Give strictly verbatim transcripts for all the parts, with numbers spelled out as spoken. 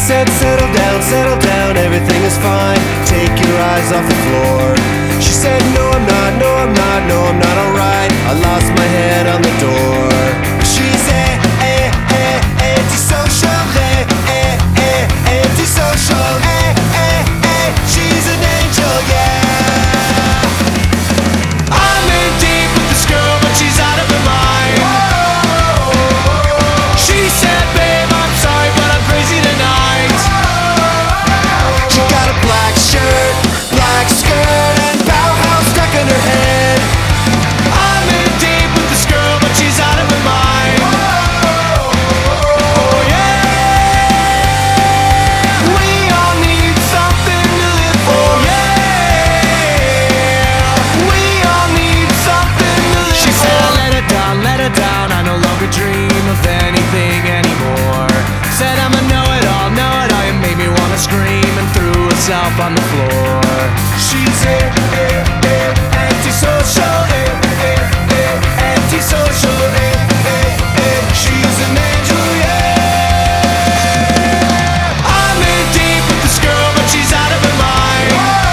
said, settle down, settle down, everything is fine. Take your eyes off the floor. She said, no I'm not, no I'm not, no I'm not alright. I lost my head on the door. She's a, a, a, antisocial, a, a, a, antisocial, a, a, a, she's an angel, yeah. I'm in deep with this girl, but she's out of her mind. She said, babe, I'm sorry, but I'm crazy tonight. She got a black shirt, black skirt, and Bauhaus stuck in her head. I'm in deep with this girl, but she's out of her mind. Oh yeah, we all need something to live for. Yeah, we all need something to live for. She said, I let her down, let her down. I no longer dream of anything anymore. Said I'm a know-it-all, know-it-all. You made me wanna scream and threw herself on the floor. She's a, a, a antisocial, a, a, a, antisocial, a, a, a, she's an angel, yeah. I'm in deep with this girl, but she's out of her mind.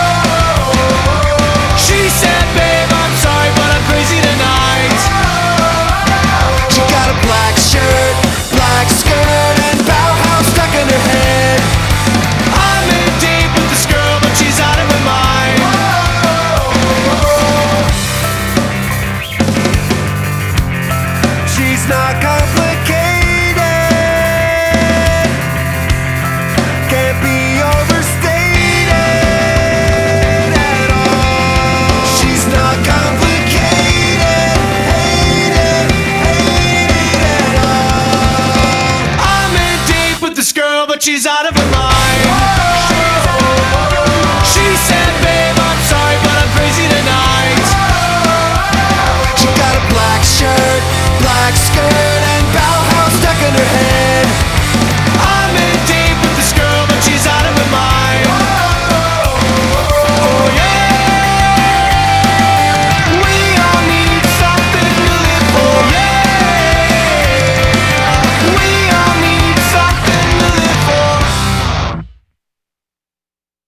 She said, babe, I'm sorry, but I'm crazy tonight. She got a black shirt, black skirt, and Bauhaus stuck in her head. I'm in deep with this girl, but she's out of her mind. She's not complicated, can't be overstated at all. She's not complicated, hated, hated at all. I'm in deep with this girl, but she's out of her mind. She's out of her mind.